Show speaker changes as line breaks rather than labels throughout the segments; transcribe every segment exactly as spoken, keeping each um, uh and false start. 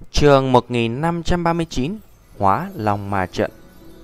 Chương một nghìn năm trăm ba mươi chín. Hóa Long Ma Trận.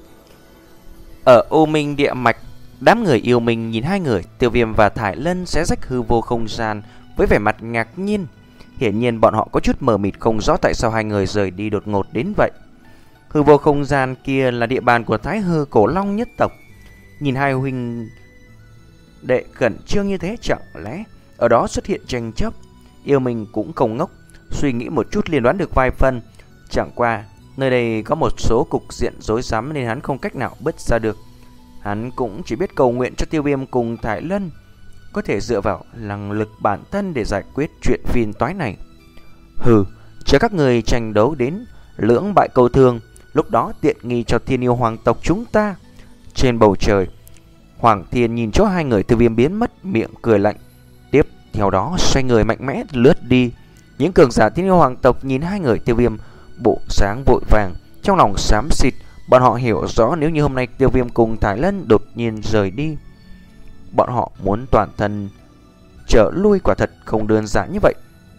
Ở U Minh Địa Mạch, đám người yêu mình nhìn hai người Tiêu Viêm và Thải Lân xé rách hư vô không gian với vẻ mặt ngạc nhiên. Hiển nhiên bọn họ có chút mờ mịt, không rõ tại sao hai người rời đi đột ngột đến vậy. Hư vô không gian kia là địa bàn của Thái Hư Cổ Long nhất tộc. Nhìn hai huynh đệ khẩn trương như thế, chẳng lẽ ở đó xuất hiện tranh chấp? Yêu mình cũng không ngốc, suy nghĩ một chút liền đoán được vài phần. Chẳng qua nơi đây có một số cục diện rối rắm nên hắn không cách nào bứt ra được. Hắn cũng chỉ biết cầu nguyện cho Tiêu Viêm cùng Thải Lân có thể dựa vào năng lực bản thân để giải quyết chuyện phiền toái này. Hừ, chờ các người tranh đấu đến lưỡng bại câu thương, lúc đó tiện nghi cho Thiên Yêu Hoàng tộc chúng ta. Trên bầu trời, Hoàng Thiên nhìn chỗ hai người Tiêu Viêm biến mất, miệng cười lạnh. Tiếp theo đó xoay người mạnh mẽ lướt đi. Những cường giả Thiên Yêu Hoàng tộc nhìn hai người Tiêu Viêm bộ sáng vội vàng, trong lòng xám xịt. Bọn họ hiểu rõ nếu như hôm nay Tiêu Viêm cùng Thải Lân đột nhiên rời đi, bọn họ muốn toàn thân trở lui quả thật không đơn giản như vậy.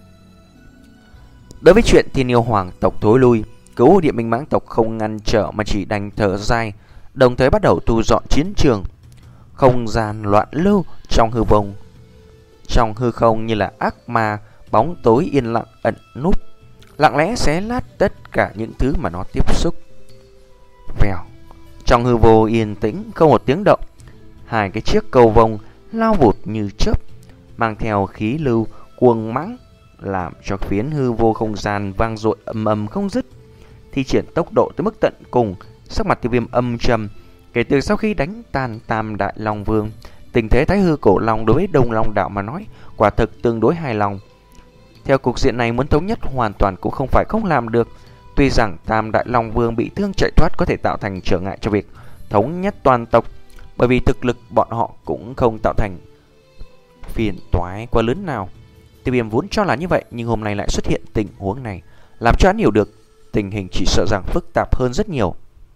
Đối với chuyện Thiên Yêu Hoàng tộc thối lui, Cửu Địa Minh Mãng tộc không ngăn trở mà chỉ đành thở dài, đồng thời bắt đầu thu dọn chiến trường. Không gian loạn lưu trong hư vông, trong hư không như là ác ma, bóng tối yên lặng ẩn núp, lặng lẽ xé lát tất cả những thứ mà nó tiếp xúc. Vèo, trong hư vô yên tĩnh không một tiếng động, hai cái chiếc cầu vồng lao vụt như chớp, mang theo khí lưu cuồng mãnh, làm cho phiến hư vô không gian vang dội ầm ầm không dứt. Thi triển tốc độ tới mức tận cùng, sắc mặt Tiêu Viêm âm trầm. Kể từ sau khi đánh tan Tam Đại Long Vương, tình thế Thái Hư Cổ Long đối với Đông Long Đạo mà nói quả thực tương đối hài lòng. Theo cục diện này, muốn thống nhất hoàn toàn cũng không phải không làm được. Tuy rằng Tam Đại Long Vương bị thương chạy thoát có thể tạo thành trở ngại cho việc thống nhất toàn tộc, bởi vì thực lực bọn họ cũng không tạo thành phiền toái quá lớn nào. Tiêu Viêm vốn cho là như vậy, nhưng hôm nay lại xuất hiện tình huống này, làm cho hắn hiểu được tình hình chỉ sợ rằng phức tạp hơn rất nhiều.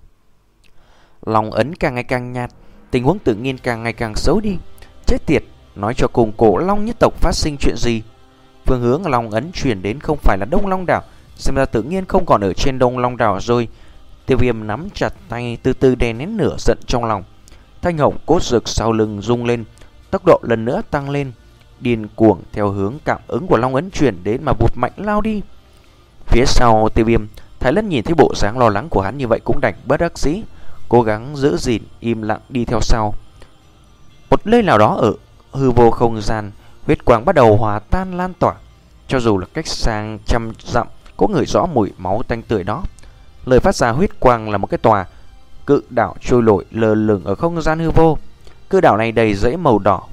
Long ấn càng ngày càng nhạt, tình huống tự nhiên càng ngày càng xấu đi. Chết tiệt, nói cho cùng Cổ Long nhất tộc phát sinh chuyện gì? Phương hướng Long ấn chuyển đến không phải là Đông Long Đảo, xem ra tự nhiên không còn ở trên Đông Long Đảo rồi. Tiêu Viêm nắm chặt tay, từ từ đè nén nửa giận trong lòng. Thanh hồng cốt rực sau lưng rung lên, tốc độ lần nữa tăng lên, điên cuồng theo hướng cảm ứng của Long ấn chuyển đến mà vụt mạnh lao đi. Phía sau Tiêu Viêm, Thái Lân nhìn thấy bộ dáng lo lắng của hắn như vậy cũng đành bất đắc dĩ, cố gắng giữ gìn im lặng đi theo sau. Một nơi nào đó ở hư vô không gian, huyết quang bắt đầu hòa tan lan tỏa. Cho dù là cách sang trăm dặm có người rõ mùi máu tanh tưởi đó. Lời phát ra huyết quang là một cái tòa cự đảo trôi nổi lơ lửng ở không gian hư vô. Cự đảo này đầy rẫy màu đỏ,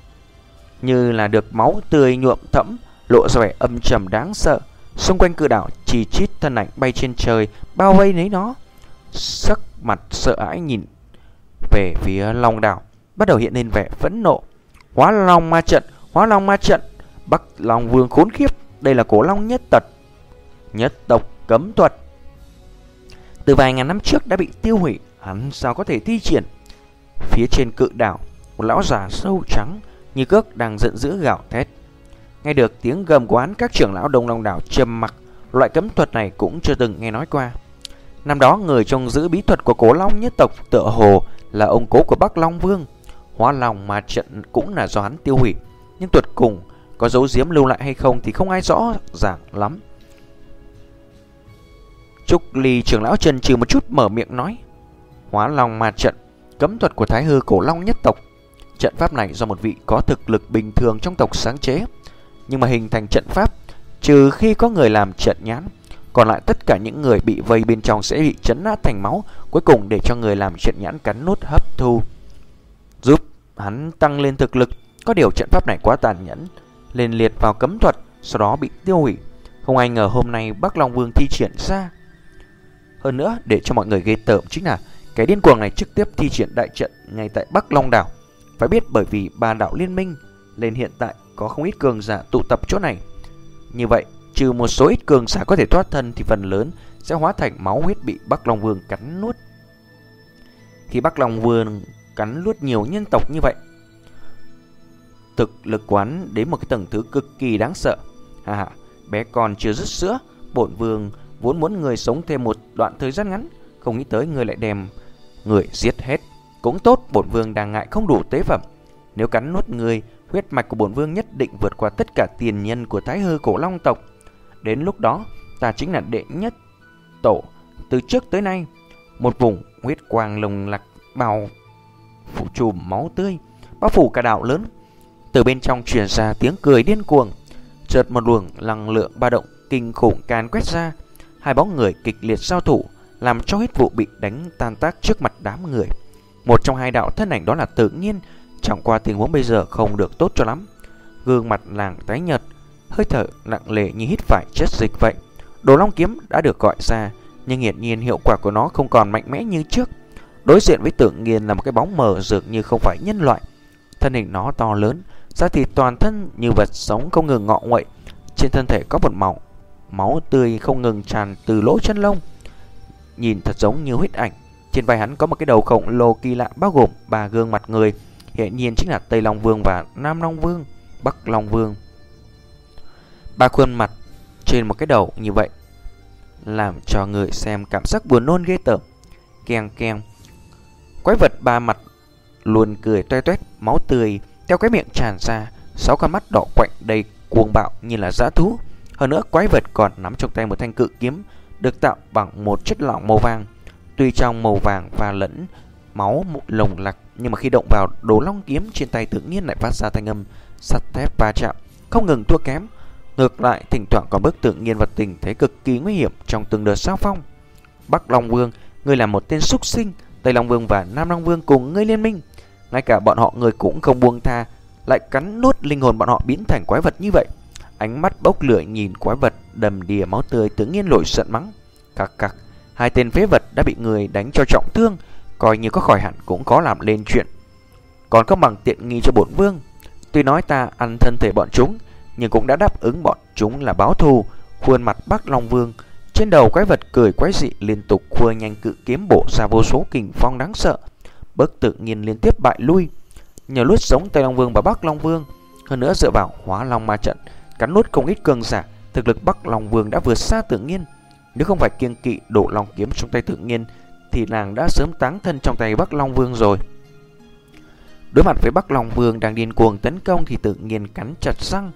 như là được máu tươi nhuộm thẫm, lộ ra vẻ âm trầm đáng sợ. Xung quanh cự đảo chi chít thân ảnh bay trên trời, bao vây lấy nó. Sắc mặt sợ hãi nhìn về phía Long đảo, bắt đầu hiện lên vẻ phẫn nộ. Hóa Long Ma Trận, Hóa Long Ma Trận, Bắc Long Vương khốn khiếp, đây là Cổ Long nhất tật nhất tộc cấm thuật, từ vài ngàn năm trước đã bị tiêu hủy, hắn sao có thể thi triển? Phía trên cự đảo, một lão già sâu trắng như cước đang giận dữ gào thét. Nghe được tiếng gầm của hắn, các trưởng lão Đông Long đảo trầm mặc. Loại cấm thuật này cũng chưa từng nghe nói qua. Năm đó người trông giữ bí thuật của Cổ Long nhất tộc tựa hồ là ông cố của Bắc Long Vương. Hóa Long Ma Trận cũng là do hắn tiêu hủy, nhưng tuyệt cùng có dấu giếm lưu lại hay không thì không ai rõ ràng lắm. Trúc Ly trưởng lão chần chừ một chút mở miệng nói: Hóa Long Ma Trận, cấm thuật của Thái Hư Cổ Long nhất tộc. Trận pháp này do một vị có thực lực bình thường trong tộc sáng chế, nhưng mà hình thành trận pháp, trừ khi có người làm trận nhãn, còn lại tất cả những người bị vây bên trong sẽ bị chấn nát thành máu, cuối cùng để cho người làm trận nhãn cắn nốt hấp thu, giúp hắn tăng lên thực lực. Có điều trận pháp này quá tàn nhẫn, liền liệt vào cấm thuật, sau đó bị tiêu hủy. Không ai ngờ hôm nay Bắc Long Vương thi triển ra. Hơn nữa, để cho mọi người ghê tởm chính là cái điên cuồng này trực tiếp thi triển đại trận ngay tại Bắc Long đảo. Phải biết bởi vì ba đảo liên minh nên hiện tại có không ít cường giả tụ tập chỗ này. Như vậy, trừ một số ít cường giả có thể thoát thân thì phần lớn sẽ hóa thành máu huyết bị Bắc Long Vương cắn nuốt. Khi Bắc Long Vương cắn nuốt nhiều nhân tộc như vậy, thực lực quán đến một cái tầng thứ cực kỳ đáng sợ. Hà hà, bé con chưa dứt sữa Bổn vương vốn muốn người sống thêm một đoạn thời gian ngắn, không nghĩ tới người lại đem người giết hết. Cũng tốt, bổn vương đang ngại không đủ tế phẩm. Nếu cắn nuốt người, huyết mạch của bổn vương nhất định vượt qua tất cả tiền nhân của Thái Hư Cổ Long tộc. Đến lúc đó, ta chính là đệ nhất tổ từ trước tới nay. Một vùng huyết quang lồng lặc bao phủ trùm máu tươi, bao phủ cả đảo lớn. Từ bên trong truyền ra tiếng cười điên cuồng. Chợt một luồng năng lượng ba động kinh khủng càn quét ra. Hai bóng người kịch liệt giao thủ, làm cho huyết vụ bị đánh tan tác trước mặt đám người. Một trong hai đạo thân ảnh đó là Tự Nhiên. Chẳng qua tình huống bây giờ không được tốt cho lắm. Gương mặt nàng tái nhợt, hơi thở nặng nề như hít phải chất dịch vậy. Đồ Long kiếm đã được gọi ra, nhưng hiển nhiên hiệu quả của nó không còn mạnh mẽ như trước. Đối diện với Tự Nhiên là một cái bóng mờ dường như không phải nhân loại. Thân hình nó to lớn, da thịt toàn thân như vật sống không ngừng ngọ nguậy. Trên thân thể có một màu máu tươi không ngừng tràn từ lỗ chân lông, nhìn thật giống như huyết ảnh. Trên vai hắn có một cái đầu khổng lồ kỳ lạ bao gồm ba gương mặt người, hiện nhiên chính là Tây Long Vương và Nam Long Vương, Bắc Long Vương. Ba khuôn mặt trên một cái đầu như vậy làm cho người xem cảm giác buồn nôn ghê tởm. Keng keng, quái vật ba mặt luôn cười toe toét, máu tươi theo cái miệng tràn ra, sáu con mắt đỏ quạnh đầy cuồng bạo như là dã thú. Hơn nữa, quái vật còn nắm trong tay một thanh cự kiếm được tạo bằng một chất lỏng màu vàng. Tuy trong màu vàng và lẫn máu lồng lặc, nhưng mà khi động vào Đồ Long kiếm trên tay Tự Nhiên lại phát ra thanh âm sắt thép va chạm, không ngừng thua kém. Ngược lại, thỉnh thoảng còn bước Tự Nhiên vào tình thế cực kỳ nguy hiểm trong từng đợt giao phong. Bắc Long Vương, ngươi là một tên súc sinh. Tây Long Vương và Nam Long Vương cùng ngươi liên minh, ngay cả bọn họ ngươi cũng không buông tha, lại cắn nuốt linh hồn bọn họ biến thành quái vật như vậy. Ánh mắt bốc lửa nhìn quái vật đầm đìa máu tươi, Tự Nhiên nổi giận mắng: cặc cặc, hai tên phế vật đã bị người đánh cho trọng thương, coi như có khỏi hẳn cũng có làm lên chuyện, còn không bằng tiện nghi cho bổn vương. Tuy nói ta ăn thân thể bọn chúng, nhưng cũng đã đáp ứng bọn chúng là báo thù. Khuôn mặt Bắc Long Vương, trên đầu quái vật cười quái dị, liên tục khua nhanh cự kiếm bổ ra vô số kình phong đáng sợ, bức Tự Nhiên liên tiếp bại lui. Nhờ nuốt sống Tây Long Vương và Bắc Long Vương, hơn nữa dựa vào Hóa Long ma trận cắn nuốt không ít cường giả, thực lực Bắc Long Vương đã vượt xa Tự Nhiên. Nếu không phải kiêng kỵ Đồ Long kiếm trong tay Tự Nhiên, thì nàng đã sớm táng thân trong tay Bắc Long Vương rồi. Đối mặt với Bắc Long Vương đang điên cuồng tấn công, thì Tự Nhiên cắn chặt răng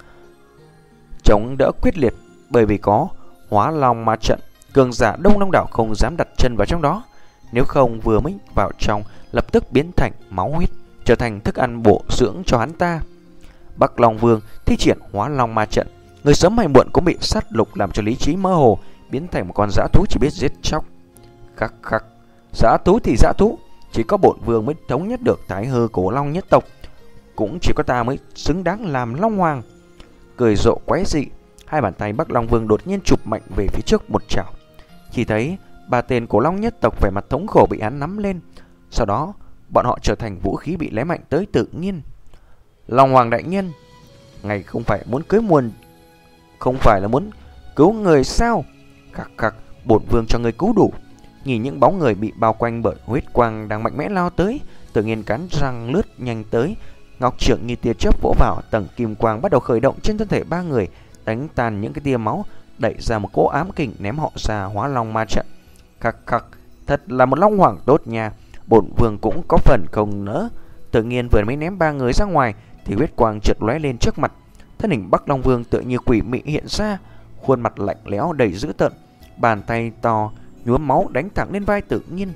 chống đỡ quyết liệt. Bởi vì có Hóa Long ma trận, cường giả đông đông đảo không dám đặt chân vào trong đó, nếu không vừa mới vào trong lập tức biến thành máu huyết, trở thành thức ăn bổ dưỡng cho hắn ta. Bắc Long Vương thi triển Hóa Long ma trận, người sớm hay muộn cũng bị sát lục, làm cho lý trí mơ hồ, biến thành một con dã thú chỉ biết giết chóc. Khắc khắc, dã thú thì dã thú, chỉ có bổn vương mới thống nhất được Thái Hư Cổ Long nhất tộc, cũng chỉ có ta mới xứng đáng làm Long Hoàng. Cười rộ quái dị, hai bàn tay Bắc Long Vương đột nhiên chụp mạnh về phía trước một chảo. Chỉ thấy ba tên Cổ Long nhất tộc vẻ mặt thống khổ bị hắn nắm lên, sau đó bọn họ trở thành vũ khí bị lé mạnh tới Tự Nhiên. Long Hoàng đại nhân, ngài không phải muốn cưới muôn, không phải là muốn cứu người sao? Khắc khắc, bổn vương cho người cứu đủ. Nhìn những bóng người bị bao quanh bởi huyết quang đang mạnh mẽ lao tới, Tự Nhiên cắn răng lướt nhanh tới, ngọc trượng như tia chớp vỗ vào, tầng kim quang bắt đầu khởi động trên thân thể ba người, đánh tan những cái tia máu, đẩy ra một cỗ ám kình ném họ ra Hóa Long ma trận. Khắc khắc, thật là một Long Hoàng tốt nha, bổn vương cũng có phần không nỡ. Tự Nhiên vừa mới ném ba người ra ngoài thì huyết quang chợt lóe lên trước mặt, thân hình Bắc Long Vương tựa như quỷ mị hiện ra, khuôn mặt lạnh lẽo đầy dữ tợn, bàn tay to nhuốm máu đánh thẳng lên vai Tự Nhiên.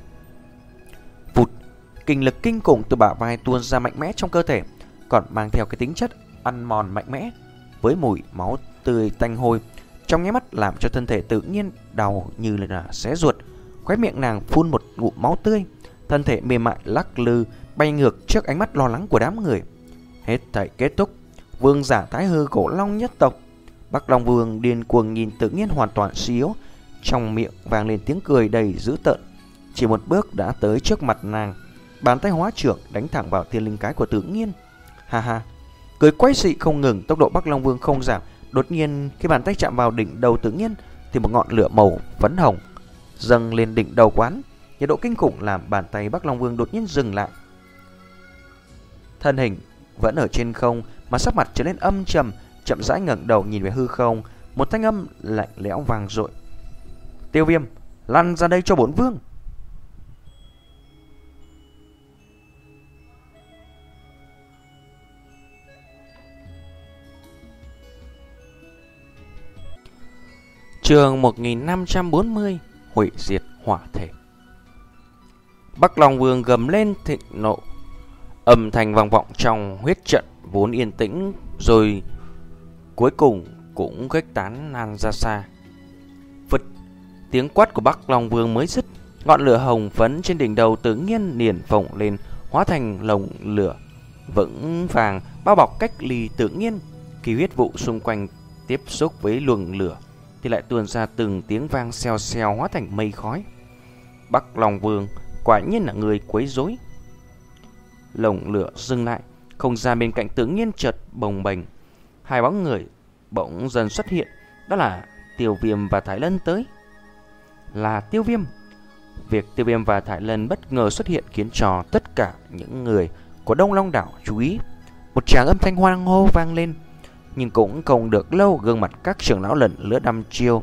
Vụt, kinh lực kinh khủng từ bả vai tuôn ra mạnh mẽ trong cơ thể, còn mang theo cái tính chất ăn mòn mạnh mẽ, với mùi máu tươi tanh hôi, trong nháy mắt làm cho thân thể Tự Nhiên đau như là xé ruột. Khóe miệng nàng phun một ngụm máu tươi, thân thể mềm mại lắc lư bay ngược trước ánh mắt lo lắng của đám người. Hết thảy kết thúc, vương giả Thái Hư Cổ Long nhất tộc. Bắc Long Vương điên cuồng nhìn Tự Nhiên hoàn toàn suy yếu, trong miệng vang lên tiếng cười đầy dữ tợn. Chỉ một bước đã tới trước mặt nàng, bàn tay hóa trưởng đánh thẳng vào thiên linh cái của Tự Nhiên. Ha ha, cười quái dị không ngừng, tốc độ Bắc Long Vương không giảm. Đột nhiên khi bàn tay chạm vào đỉnh đầu Tự Nhiên thì một ngọn lửa màu phấn hồng dâng lên đỉnh đầu quán, nhiệt độ kinh khủng làm bàn tay Bắc Long Vương đột nhiên dừng lại. Thân hình vẫn ở trên không mà sắc mặt trở nên âm trầm, chậm rãi ngẩng đầu nhìn về hư không, một thanh âm lạnh lẽo vang dội. Tiêu Viêm, lăn ra đây cho bổn vương. Chương một nghìn năm trăm bốn mươi, hủy diệt hỏa thể. Bắc Long Vương gầm lên thịnh nộ, âm thanh vang vọng trong huyết trận vốn yên tĩnh, rồi cuối cùng cũng khuếch tán lan ra xa. Phật, tiếng quát của Bắc Long Vương mới dứt, ngọn lửa hồng phấn trên đỉnh đầu tự nhiên liền phồng lên, hóa thành lồng lửa vững vàng bao bọc cách ly tự nhiên. Khi huyết vụ xung quanh tiếp xúc với luồng lửa thì lại tuôn ra từng tiếng vang xèo xèo hóa thành mây khói. Bắc Long Vương quả nhiên là người quấy rối. Lồng lửa dừng lại, không gian bên cạnh tự nhiên chợt bồng bềnh, hai bóng người bỗng dần xuất hiện, đó là Tiêu Viêm và Thái Lân tới. Là Tiêu Viêm. Việc Tiêu Viêm và Thái Lân bất ngờ xuất hiện khiến cho tất cả những người của Đông Long đảo chú ý. Một tràng âm thanh hoang hô vang lên, nhưng cũng không được lâu, gương mặt các trưởng lão lần lnữa đăm chiêu.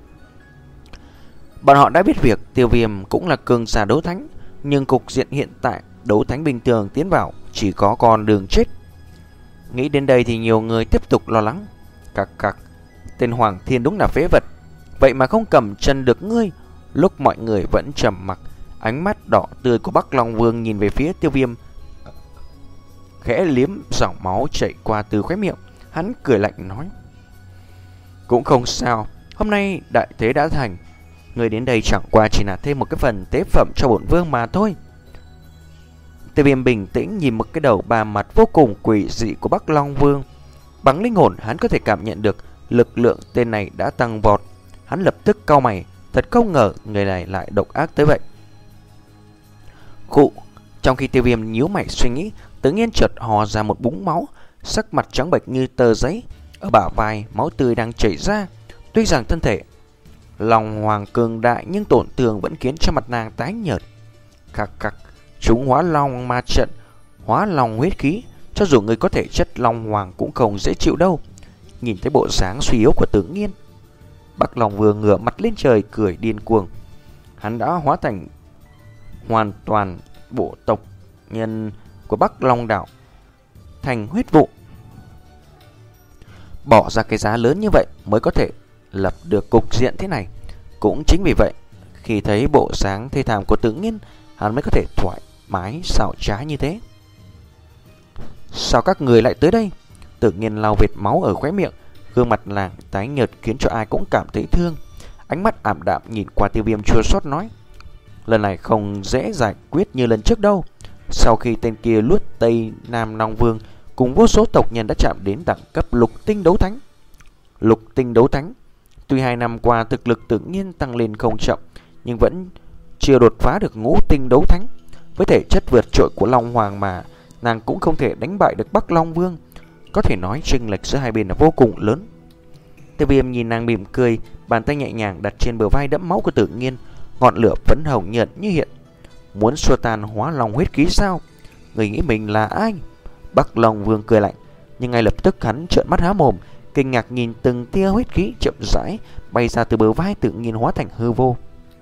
Bọn họ đã biết việc Tiêu Viêm cũng là cường giả đấu thánh, nhưng cục diện hiện tại đấu thánh bình thường tiến vào chỉ có con đường chết. Nghĩ đến đây thì nhiều người tiếp tục lo lắng. Cặc cặc, tên Hoàng Thiên đúng là phế vật, vậy mà không cầm chân được ngươi. Lúc mọi người vẫn trầm mặc, ánh mắt đỏ tươi của Bắc Long Vương nhìn về phía Tiêu Viêm, khẽ liếm dòng máu chảy qua từ khóe miệng. Hắn cười lạnh nói: cũng không sao, hôm nay đại thế đã thành, người đến đây chẳng qua chỉ là thêm một cái phần tế phẩm cho bổn vương mà thôi. Tiêu Viêm bình tĩnh nhìn một cái đầu ba mặt vô cùng quỷ dị của Bắc Long Vương. Bằng linh hồn hắn có thể cảm nhận được lực lượng tên này đã tăng vọt. Hắn lập tức cau mày, thật không ngờ người này lại độc ác tới vậy. Khụ, trong khi Tiêu Viêm nhíu mày suy nghĩ, tự nhiên chợt hò ra một búng máu, sắc mặt trắng bệch như tờ giấy, ở bả vai máu tươi đang chảy ra. Tuy rằng thân thể Long Hoàng cường đại nhưng tổn thương vẫn khiến cho mặt nàng tái nhợt. Khắc khắc, chúng hóa long ma trận, hóa long huyết khí, cho dù người có thể chất Long Hoàng cũng không dễ chịu đâu. Nhìn thấy bộ dáng suy yếu của Tử Nghiên, Bắc Long Vương ngửa mặt lên trời cười điên cuồng. Hắn đã hóa thành hoàn toàn bộ tộc nhân của Bắc Long đảo thành huyết vụ. Bỏ ra cái giá lớn như vậy mới có thể lập được cục diện thế này. Cũng chính vì vậy, khi thấy bộ dáng thê thảm của Tử Nghiên, hắn mới có thể thoải mái xảo trá như thế. Sao các người lại tới đây? Tử Nghiên lau vệt máu ở khóe miệng, gương mặt nàng tái nhợt khiến cho ai cũng cảm thấy thương. Ánh mắt ảm đạm nhìn qua Tiêu Viêm chua xót nói: lần này không dễ giải quyết như lần trước đâu. Sau khi tên kia luốt Tây Nam Long Vương cùng vô số tộc nhân đã chạm đến đẳng cấp lục tinh đấu thánh. Lục tinh đấu thánh, tuy hai năm qua thực lực tự nhiên tăng lên không chậm, nhưng vẫn chưa đột phá được ngũ tinh đấu thánh. Với thể chất vượt trội của Long Hoàng mà nàng cũng không thể đánh bại được Bắc Long Vương. Có thể nói chênh lệch giữa hai bên là vô cùng lớn. Tiêu Viêm nhìn nàng mỉm cười, bàn tay nhẹ nhàng đặt trên bờ vai đẫm máu của Tử Nghiên, ngọn lửa phấn hồng nhợt như hiện. Muốn xua tan hóa long huyết khí sao? Người nghĩ mình là ai? Bắc Long Vương cười lạnh, nhưng ngay lập tức hắn trợn mắt há mồm, kinh ngạc nhìn từng tia huyết khí chậm rãi bay ra từ bờ vai Tử Nghiên hóa thành hư vô.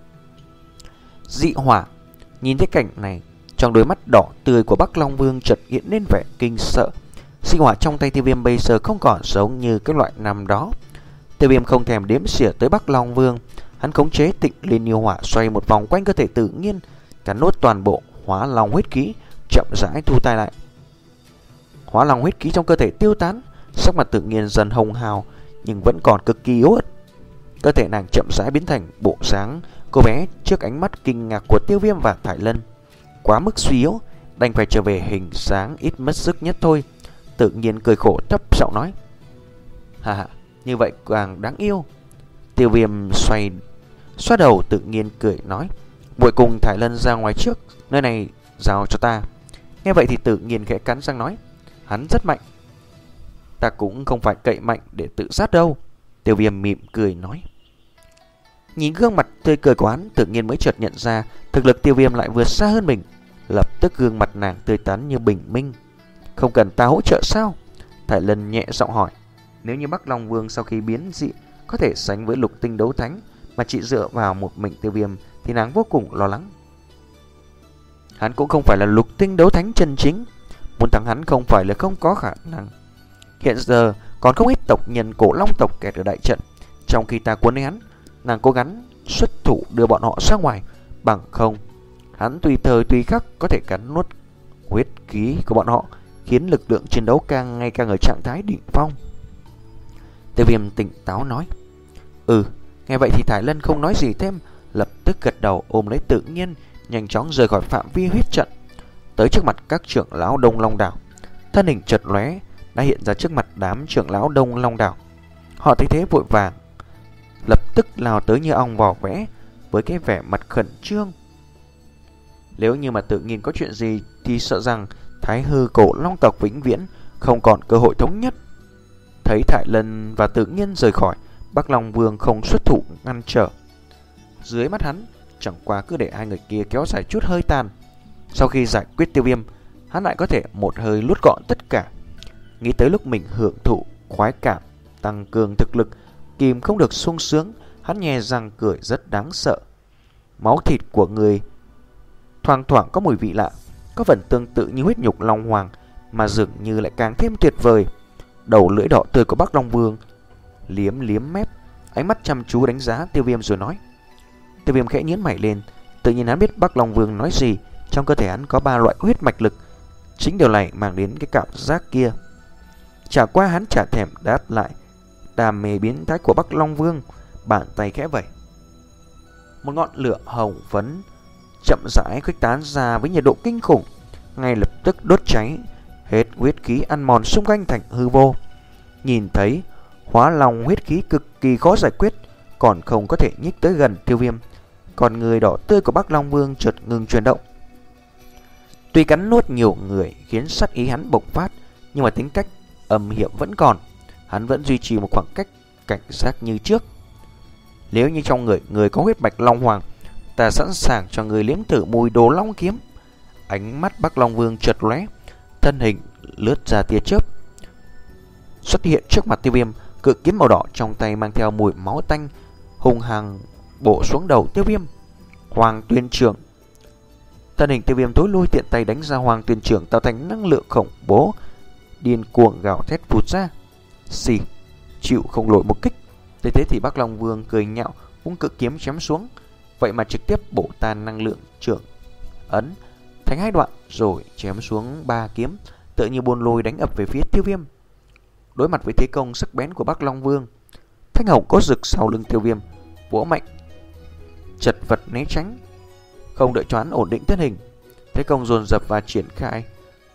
Dị hỏa. Nhìn thấy cảnh này, trong đôi mắt đỏ tươi của Bắc Long Vương chợt hiện lên vẻ kinh sợ. Dị hỏa trong tay Tiêu Viêm bây giờ không còn giống như cái loại năm đó. Tiêu Viêm không thèm đếm xỉa tới Bắc Long Vương, hắn khống chế Tịnh Liên Yêu Hỏa xoay một vòng quanh cơ thể Tử Nghiên, cắn nốt toàn bộ hóa long huyết khí, chậm rãi thu tay lại. Hóa long huyết khí trong cơ thể tiêu tán, sắc mặt Tử Nghiên dần hồng hào nhưng vẫn còn cực kỳ yếu ớt. Cơ thể nàng chậm rãi biến thành bộ dáng cô bé trước ánh mắt kinh ngạc của Tiêu Viêm và Thải Lân. Quá mức suy yếu, đành phải trở về hình dáng ít mất sức nhất thôi. Tự nhiên cười khổ thấp giọng nói: hà hà, như vậy càng đáng yêu. Tiêu Viêm xoay xoa đầu, tự nhiên cười nói: muội cùng Thải Lân ra ngoài trước, nơi này giao cho ta. Nghe vậy thì tự nhiên khẽ cắn răng nói: hắn rất mạnh, ta cũng không phải cậy mạnh để tự sát đâu. Tiêu Viêm mỉm cười nói. Nhìn gương mặt tươi cười của hắn, tự nhiên mới chợt nhận ra thực lực Tiêu Viêm lại vượt xa hơn mình. Lập tức gương mặt nàng tươi tắn như bình minh. Không cần ta hỗ trợ sao? Thải Lân nhẹ giọng hỏi. Nếu như Bắc Long Vương sau khi biến dị có thể sánh với lục tinh đấu thánh, mà chỉ dựa vào một mình Tiêu Viêm thì nàng vô cùng lo lắng. Hắn cũng không phải là lục tinh đấu thánh chân chính, muốn thắng hắn không phải là không có khả năng. Hiện giờ còn không ít tộc nhân Cổ Long tộc kẹt ở đại trận, trong khi ta cuốn lấy hắn, nàng cố gắng xuất thủ đưa bọn họ ra ngoài, bằng không hắn tùy thời tùy khắc có thể cắn nuốt huyết khí của bọn họ, khiến lực lượng chiến đấu càng ngày càng ở trạng thái đỉnh phong. Tiêu Viêm tỉnh táo nói. Ừ, nghe vậy thì Thái Lân không nói gì thêm, lập tức gật đầu ôm lấy Tự Nhiên, nhanh chóng rời khỏi phạm vi huyết trận, tới trước mặt các trưởng lão Đông Long Đảo. Thân hình chợt lóe đã hiện ra trước mặt đám trưởng lão Đông Long Đảo. Họ thấy thế vội vàng lập tức lao tới như ong vò vẽ, với cái vẻ mặt khẩn trương. Nếu như mà Tự Nhiên có chuyện gì thì sợ rằng Thái Hư Cổ Long tộc vĩnh viễn không còn cơ hội thống nhất. Thấy Thái Lân và Tự Nhiên rời khỏi, Bắc Long Vương không xuất thủ ngăn trở. Dưới mắt hắn chẳng qua cứ để hai người kia kéo dài chút hơi tàn. Sau khi giải quyết Tiêu Viêm, hắn lại có thể một hơi lút gọn tất cả. Nghĩ tới lúc mình hưởng thụ khoái cảm, tăng cường thực lực, kìm không được sung sướng, hắn nhè răng cười rất đáng sợ. Máu thịt của người thoang thoảng có mùi vị lạ, có phần tương tự như huyết nhục Long Hoàng, mà dường như lại càng thêm tuyệt vời. Đầu lưỡi đỏ tươi của Bắc Long Vương liếm liếm mép, ánh mắt chăm chú đánh giá Tiêu Viêm rồi nói. Tiêu Viêm khẽ nhướng mày lên, tự nhiên hắn biết Bắc Long Vương nói gì. Trong cơ thể hắn có ba loại huyết mạch lực, chính điều này mang đến cái cảm giác kia. Chả qua hắn chả thèm đáp lại đam mê biến thái của Bắc Long Vương, bàn tay khẽ vẩy, một ngọn lửa hồng phấn chậm rãi khuếch tán ra với nhiệt độ kinh khủng, ngay lập tức đốt cháy hết huyết khí ăn mòn xung quanh thành hư vô. Nhìn thấy hóa long huyết khí cực kỳ khó giải quyết, còn không có thể nhích tới gần Tiêu Viêm, còn người đỏ tươi của Bắc Long Vương chợt ngừng chuyển động. Tuy cắn nuốt nhiều người khiến sát ý hắn bộc phát, nhưng mà tính cách âm hiểm vẫn còn. Hắn vẫn duy trì một khoảng cách cảnh giác như trước. Nếu như trong người người có huyết mạch Long Hoàng, ta sẵn sàng cho người liếm thử mùi đồ long kiếm. Ánh mắt Bắc Long Vương chợt lóe, thân hình lướt ra tia chớp, xuất hiện trước mặt Tiêu Viêm. Cự kiếm màu đỏ trong tay mang theo mùi máu tanh hung hăng bổ xuống đầu Tiêu Viêm. Hoàng Tuyên Trưởng. Thân hình Tiêu Viêm tối lui, tiện tay đánh ra Hoàng Tuyên Trưởng, tạo thành năng lượng khủng bố điên cuồng gào thét vụt ra. Xì, chịu không nổi một kích. Thế thế thì Bắc Long Vương cười nhạo, vung cự kiếm chém xuống, vậy mà trực tiếp bổ tan năng lượng trưởng ấn thành hai đoạn, rồi chém xuống ba kiếm, tựa như buôn lôi đánh ập về phía Tiêu Viêm. Đối mặt với thế công sắc bén của Bắc Long Vương, thanh hồng có rực sau lưng Tiêu Viêm vỗ mạnh, chật vật né tránh, không đợi choán ổn định thân hình. Thế công dồn dập và triển khai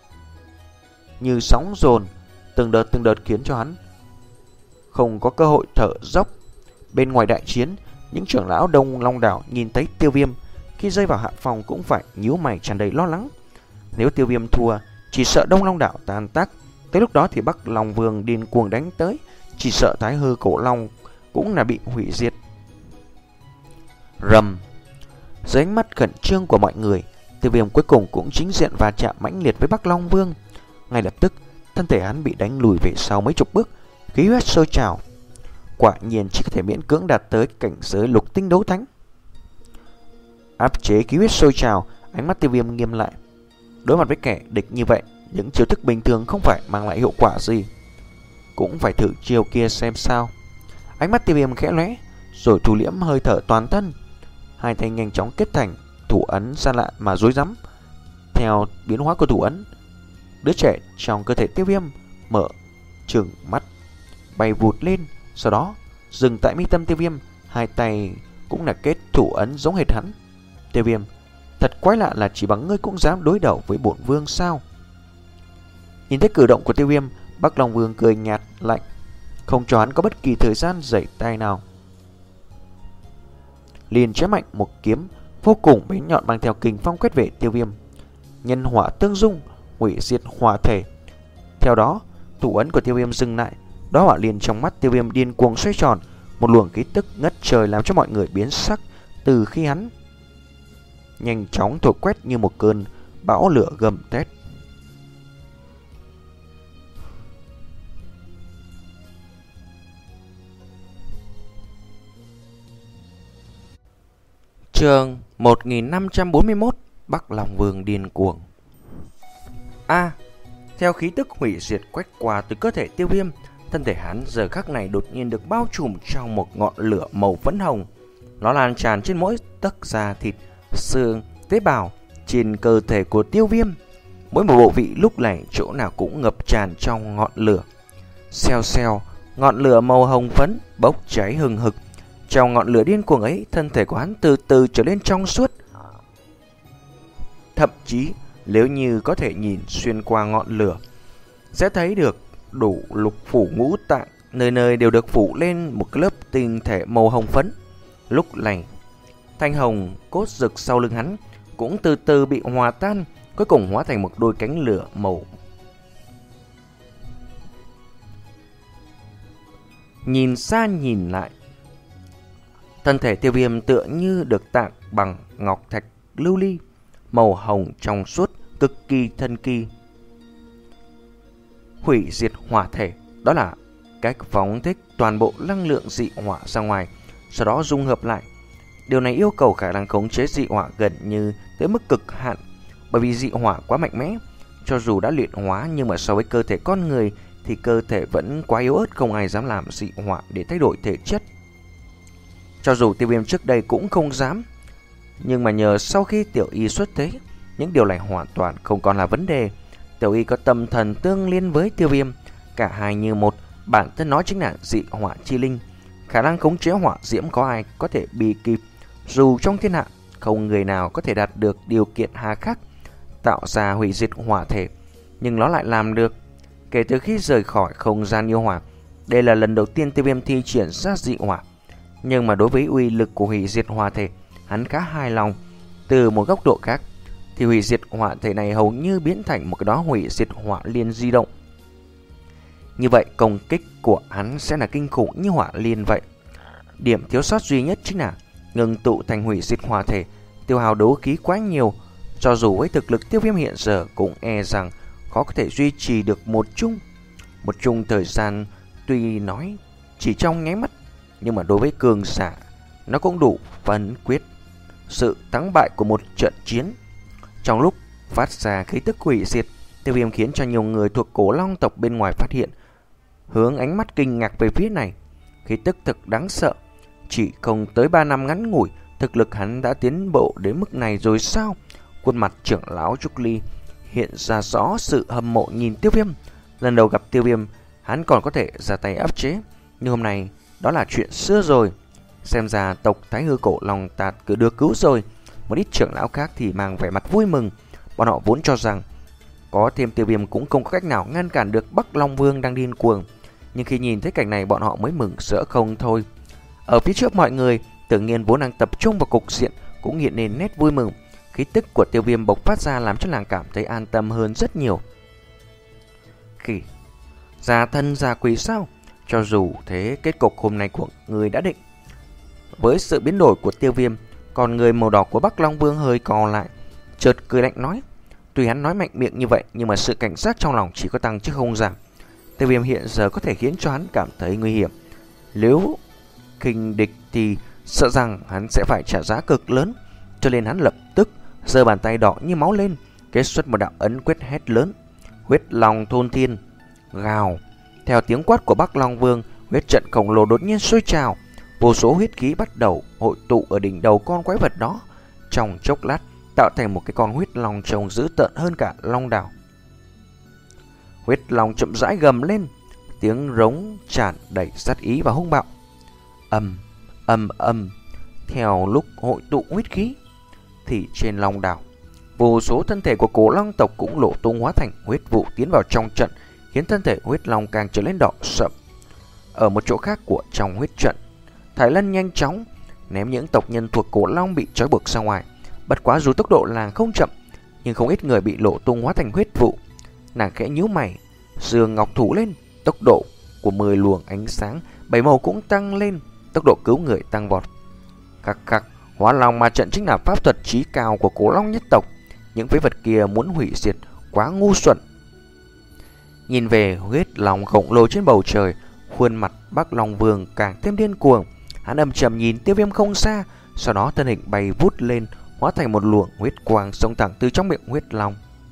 như sóng dồn, từng đợt từng đợt khiến cho hắn không có cơ hội thở dốc. Bên ngoài đại chiến, những trưởng lão Đông Long Đảo nhìn thấy Tiêu Viêm khi rơi vào hạ phòng cũng phải nhíu mày tràn đầy lo lắng. Nếu Tiêu Viêm thua, chỉ sợ Đông Long Đảo tan tác. Tới lúc đó thì Bắc Long Vương điên cuồng đánh tới, chỉ sợ Thái Hư Cổ Long cũng là bị hủy diệt. Rầm. Dưới ánh mắt khẩn trương của mọi người, Tiêu Viêm cuối cùng cũng chính diện và chạm mãnh liệt với Bắc Long Vương. Ngay lập tức, thân thể hắn bị đánh lùi về sau mấy chục bước, khí huyết sôi trào. Quả nhiên chỉ có thể miễn cưỡng đạt tới cảnh giới lục tinh đấu thánh. Áp chế khí huyết sôi trào, ánh mắt Tiêu Viêm nghiêm lại. Đối mặt với kẻ địch như vậy, những chiêu thức bình thường không phải mang lại hiệu quả gì, cũng phải thử chiêu kia xem sao. Ánh mắt Tiêu Viêm khẽ lóe, rồi thu liễm hơi thở toàn thân. Hai tay nhanh chóng kết thành thủ ấn xa lạ mà rối rắm. Theo biến hóa của thủ ấn, đứa trẻ trong cơ thể Tiêu Viêm mở trừng mắt, bay vụt lên, sau đó dừng tại mi tâm Tiêu Viêm. Hai tay cũng là kết thủ ấn giống hệt hắn. Tiêu Viêm, thật quái lạ là chỉ bằng ngươi cũng dám đối đầu với bổn vương sao? Nhìn thấy cử động của Tiêu Viêm, Bắc Long Vương cười nhạt lạnh, không cho hắn có bất kỳ thời gian giãy tay nào, liền chém mạnh một kiếm vô cùng bén nhọn mang theo kình phong quét về Tiêu Viêm. Nhân hỏa tương dung, hủy diệt hỏa thể. Theo đó, thủ ấn của Tiêu Viêm dừng lại, đó hỏa liền trong mắt Tiêu Viêm điên cuồng xoay tròn, một luồng khí tức ngất trời làm cho mọi người biến sắc. Từ khi hắn nhanh chóng thổi quét như một cơn bão lửa gầm thét. Chương một nghìn năm trăm bốn mươi mốt. Bắc Long Vương điên cuồng. A. Theo khí tức hủy diệt quét qua từ cơ thể Tiêu Viêm, thân thể hắn giờ khắc này đột nhiên được bao trùm trong một ngọn lửa màu phấn hồng. Nó lan tràn trên mỗi tấc da thịt, xương, tế bào trên cơ thể của Tiêu Viêm. Mỗi một bộ vị lúc này chỗ nào cũng ngập tràn trong ngọn lửa. Xèo xèo, ngọn lửa màu hồng phấn bốc cháy hừng hực. Trong ngọn lửa điên cuồng ấy, thân thể của hắn từ từ trở nên trong suốt. Thậm chí, nếu như có thể nhìn xuyên qua ngọn lửa, sẽ thấy được đủ lục phủ ngũ tạng, nơi nơi đều được phủ lên một lớp tinh thể màu hồng phấn. Lúc này, thanh hồng cốt rực sau lưng hắn cũng từ từ bị hòa tan, cuối cùng hóa thành một đôi cánh lửa màu. Nhìn xa nhìn lại, thân thể Tiêu Viêm tựa như được tạc bằng ngọc thạch lưu ly, màu hồng trong suốt, cực kỳ thân kỳ. Hủy diệt hỏa thể, đó là cách phóng thích toàn bộ năng lượng dị hỏa ra ngoài, sau đó dung hợp lại. Điều này yêu cầu khả năng khống chế dị hỏa gần như tới mức cực hạn, bởi vì dị hỏa quá mạnh mẽ. Cho dù đã luyện hóa nhưng mà so với cơ thể con người thì cơ thể vẫn quá yếu ớt, không ai dám làm dị hỏa để thay đổi thể chất. Cho dù Tiêu Viêm trước đây cũng không dám, nhưng mà nhờ sau khi Tiểu Y xuất thế, những điều này hoàn toàn không còn là vấn đề. Tiểu Y có tâm thần tương liên với Tiêu Viêm, cả hai như một, bản thân nó chính là dị hỏa chi linh. Khả năng khống chế hỏa diễm có ai có thể bị kịp, dù trong thiên hạ không người nào có thể đạt được điều kiện hà khắc tạo ra hủy diệt hỏa thể, nhưng nó lại làm được. Kể từ khi rời khỏi không gian yêu hỏa, đây là lần đầu tiên Tiêu Viêm thi triển ra dị hỏa. Nhưng mà đối với uy lực của hủy diệt hỏa thể, hắn khá hài lòng. Từ một góc độ khác thì hủy diệt hỏa thể này hầu như biến thành một cái đó hủy diệt hỏa liên di động. Như vậy công kích của hắn sẽ là kinh khủng như hỏa liên vậy. Điểm thiếu sót duy nhất chính là ngừng tụ thành hủy diệt hỏa thể, tiêu hao đấu khí quá nhiều. Cho dù với thực lực Tiêu Viêm hiện giờ cũng e rằng khó có thể duy trì được một chung Một chung thời gian tuy nói chỉ trong nháy mắt, nhưng mà đối với cường giả nó cũng đủ phân quyết sự thắng bại của một trận chiến. Trong lúc phát ra khí tức hủy diệt, Tiêu Viêm khiến cho nhiều người thuộc Cổ Long tộc bên ngoài phát hiện, hướng ánh mắt kinh ngạc về phía này. Khí tức thực đáng sợ. Chỉ không tới ba năm ngắn ngủi, thực lực hắn đã tiến bộ đến mức này rồi sao? Khuôn mặt trưởng lão Trúc Ly hiện ra rõ sự hâm mộ nhìn Tiêu Viêm. Lần đầu gặp Tiêu Viêm, hắn còn có thể ra tay áp chế, nhưng hôm nay đó là chuyện xưa rồi. Xem ra tộc Thái Hư Cổ Long Tạt cứ được cứu rồi. Một ít trưởng lão khác thì mang vẻ mặt vui mừng. Bọn họ vốn cho rằng có thêm Tiêu Viêm cũng không có cách nào ngăn cản được Bắc Long Vương đang điên cuồng, nhưng khi nhìn thấy cảnh này bọn họ mới mừng rỡ không thôi. Ở phía trước mọi người, Tưởng Nghiên vốn đang tập trung vào cục diện cũng hiện lên nét vui mừng. Khí tức của Tiêu Viêm bộc phát ra làm cho nàng cảm thấy an tâm hơn rất nhiều. Khỉ, già thân già quỷ sao? Cho dù thế, kết cục hôm nay của người đã định. Với sự biến đổi của Tiêu Viêm, còn người màu đỏ của Bắc Long Vương hơi co lại, chợt cười lạnh nói. Tuy hắn nói mạnh miệng như vậy, nhưng mà sự cảnh giác trong lòng chỉ có tăng chứ không giảm. Tiêu Viêm hiện giờ có thể khiến cho hắn cảm thấy nguy hiểm. Nếu khinh địch thì sợ rằng hắn sẽ phải trả giá cực lớn. Cho nên hắn lập tức giơ bàn tay đỏ như máu lên, kết xuất một đạo ấn quyết hét lớn. Huyết Long thôn thiên. Gào. Theo tiếng quát của Bắc Long Vương, huyết trận khổng lồ đột nhiên sôi trào. Vô số huyết khí bắt đầu hội tụ ở đỉnh đầu con quái vật đó. Trong chốc lát tạo thành một cái con huyết long trông dữ tợn hơn cả long đảo. Huyết long chậm rãi gầm lên, tiếng rống tràn đầy sát ý và hung bạo. Ầm ầm ầm. Theo lúc hội tụ huyết khí thì trên long đảo, vô số thân thể của Cổ Long tộc cũng nổ tung hóa thành huyết vụ tiến vào trong trận, khiến thân thể huyết long càng trở lên đỏ sậm. Ở một chỗ khác của trong huyết trận, Thái Lân nhanh chóng ném những tộc nhân thuộc Cổ Long bị trói buộc ra ngoài. Bất quá dù tốc độ làng không chậm, nhưng không ít người bị nổ tung hóa thành huyết vụ. Nàng khẽ nhíu mày, giương ngọc thủ lên, tốc độ của mười luồng ánh sáng bảy màu cũng tăng lên, tốc độ cứu người tăng vọt. Khắc khắc, hóa long ma trận chính là pháp thuật chí cao của Cổ Long nhất tộc. Những phế vật kia muốn hủy diệt quá ngu xuẩn. Nhìn về huyết long khổng lồ trên bầu trời, khuôn mặt Bắc Long Vương càng thêm điên cuồng. Hắn âm trầm nhìn Tiêu Viêm không xa, Sau đó thân hình bay vút lên, hóa thành một luồng huyết quang xông thẳng từ trong miệng huyết long.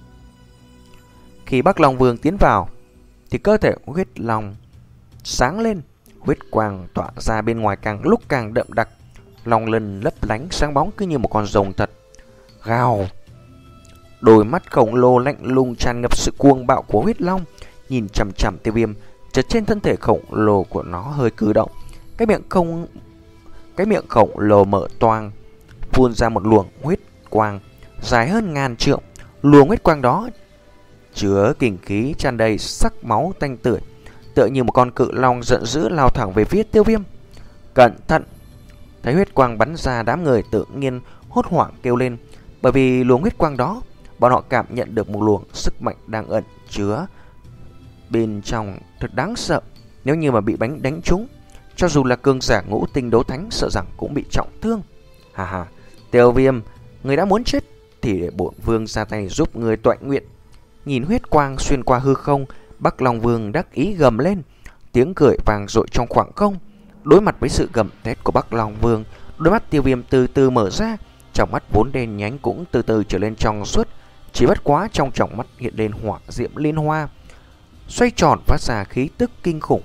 Khi Bắc Long Vương tiến vào thì cơ thể huyết long sáng lên, huyết quang tỏa ra bên ngoài càng lúc càng đậm đặc, long lân lấp lánh sáng bóng cứ như một con rồng thật. Gào! Đôi mắt khổng lồ lạnh lùng tràn ngập sự cuồng bạo của huyết long, nhìn chằm chằm Tiêu Viêm. Chợt trên thân thể khổng lồ của nó hơi cử động, cái miệng không cái miệng khổng lồ mở toang, phun ra một luồng huyết quang dài hơn ngàn trượng. Luồng huyết quang đó chứa kình khí tràn đầy sắc máu tanh tưởi, tựa như một con cự long giận dữ lao thẳng về phía Tiêu Viêm. Cẩn thận! Thấy huyết quang bắn ra, đám người tự nhiên hốt hoảng kêu lên, bởi vì luồng huyết quang đó, bọn họ cảm nhận được một luồng sức mạnh đang ẩn chứa bên trong thật đáng sợ. Nếu như mà bị bánh đánh trúng, cho dù là cường giả ngũ tinh đấu thánh sợ rằng cũng bị trọng thương. Hà hà, Tiêu Viêm, người đã muốn chết thì để bổn vương ra tay giúp người toại nguyện. Nhìn huyết quang xuyên qua hư không, Bắc Long Vương đắc ý gầm lên, tiếng cười vang dội trong khoảng không. Đối mặt với sự gầm thét của Bắc Long Vương, đôi mắt Tiêu Viêm từ từ mở ra, trong mắt vốn đen nhánh cũng từ từ trở lên trong suốt. Chỉ bất quá trong tròng mắt hiện lên hỏa diệm liên hoa, xoay tròn phát ra khí tức kinh khủng.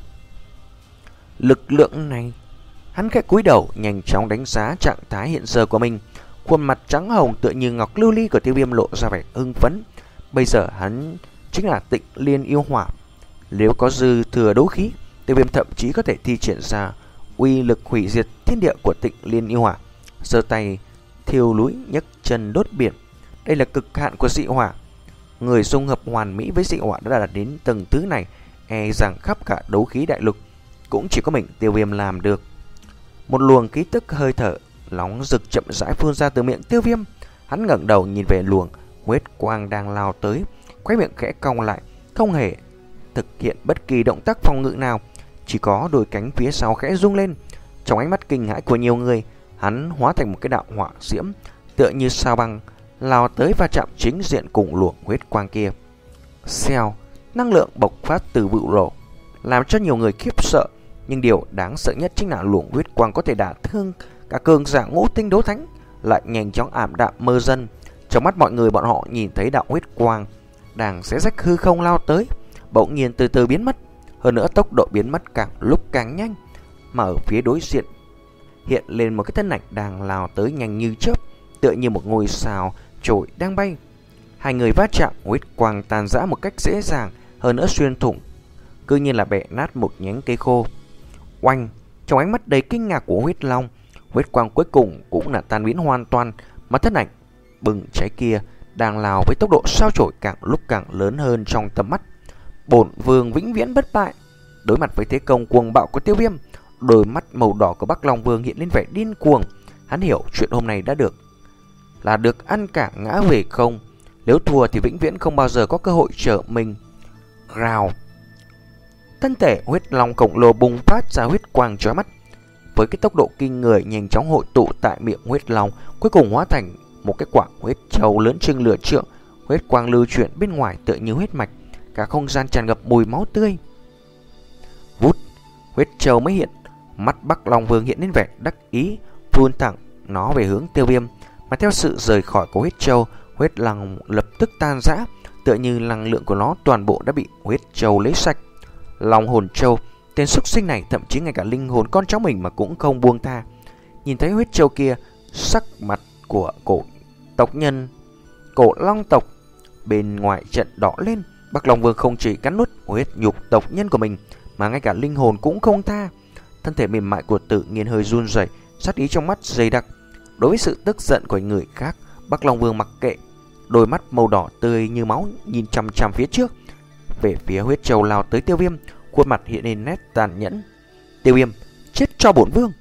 Lực lượng này, hắn khẽ cúi đầu nhanh chóng đánh giá trạng thái hiện giờ của mình. Khuôn mặt trắng hồng tựa như ngọc lưu ly của Tiêu Viêm lộ ra vẻ hưng phấn. Bây giờ hắn chính là Tịnh Liên yêu hỏa. Nếu có dư thừa đấu khí, Tiêu Viêm thậm chí có thể thi triển ra uy lực hủy diệt thiên địa của Tịnh Liên yêu hỏa. Giơ tay thiêu núi, nhấc chân đốt biển. Đây là cực hạn của dị hỏa. Người dung hợp hoàn mỹ với dị hỏa đã đạt đến tầng thứ này, e rằng khắp cả đấu khí đại lục cũng chỉ có mình Tiêu Viêm làm được. Một luồng khí tức hơi thở nóng rực chậm rãi phun ra từ miệng Tiêu Viêm. Hắn ngẩng đầu nhìn về luồng huyết quang đang lao tới, khóe miệng khẽ cong lại, không hề thực hiện bất kỳ động tác phòng ngự nào, chỉ có đôi cánh phía sau khẽ rung lên. Trong ánh mắt kinh hãi của nhiều người, hắn hóa thành một cái đạo hỏa diễm, tựa như sao băng lao tới và chạm chính diện cùng luồng huyết quang kia. Xèo, năng lượng bộc phát từ vụ nổ làm cho nhiều người khiếp sợ, nhưng điều đáng sợ nhất chính là luồng huyết quang có thể đả thương cả cường giả ngũ tinh đấu thánh lại nhanh chóng ảm đạm mơ dần. Trong mắt mọi người, bọn họ nhìn thấy đạo huyết quang đang xé rách hư không lao tới, bỗng nhiên từ từ biến mất. Hơn nữa tốc độ biến mất càng lúc càng nhanh, mà ở phía đối diện hiện lên một cái thân ảnh đang lao tới nhanh như chớp, tựa như một ngôi sao trổi đang bay. Hai người va chạm, huyết quang tàn rã một cách dễ dàng, hơn nữa xuyên thủng, cứ như là bẻ nát một nhánh cây khô. Oanh! Trong ánh mắt đầy kinh ngạc của huyết long, huyết quang cuối cùng cũng là tan biến hoàn toàn, mà thân ảnh bừng cháy kia đang lao với tốc độ sao chổi càng lúc càng lớn hơn trong tầm mắt. Bổn vương vĩnh viễn bất bại. Đối mặt với thế công cuồng bạo của Tiêu Viêm, đôi mắt màu đỏ của Bắc Long Vương hiện lên vẻ điên cuồng. Hắn hiểu chuyện hôm nay đã được là được ăn cả ngã về không. Nếu thua thì vĩnh viễn không bao giờ có cơ hội trở mình. Rào! Thân thể huyết long khổng lồ bùng phát ra huyết quang chói mắt, với cái tốc độ kinh người nhanh chóng hội tụ tại miệng huyết long, cuối cùng hóa thành một cái quả huyết châu lớn chừng lửa trượng. Huyết quang lưu chuyển bên ngoài tựa như huyết mạch, cả không gian tràn ngập mùi máu tươi. Vút! Huyết châu mới hiện, mắt Bắc Long Vương hiện lên vẻ đắc ý, vươn thẳng nó về hướng Tiêu Viêm. Mà theo sự rời khỏi của huyết châu, huyết long lập tức tan rã, tựa như năng lượng của nó toàn bộ đã bị huyết châu lấy sạch. Long hồn châu, tên súc sinh này thậm chí ngay cả linh hồn con cháu mình mà cũng không buông tha. Nhìn thấy huyết châu kia, sắc mặt của cổ tộc nhân, cổ long tộc bên ngoài trận đỏ lên. Bắc Long Vương không chỉ cắn nuốt huyết nhục tộc nhân của mình, mà ngay cả linh hồn cũng không tha. Thân thể mềm mại của Tự Nhiên hơi run rẩy, sát ý trong mắt dày đặc. Đối với sự tức giận của người khác, Bắc Long Vương mặc kệ, đôi mắt màu đỏ tươi như máu nhìn chằm chằm phía trước, về phía huyết châu lao tới Tiêu Viêm, khuôn mặt hiện lên nét tàn nhẫn. Tiêu Viêm, chết cho bổn vương!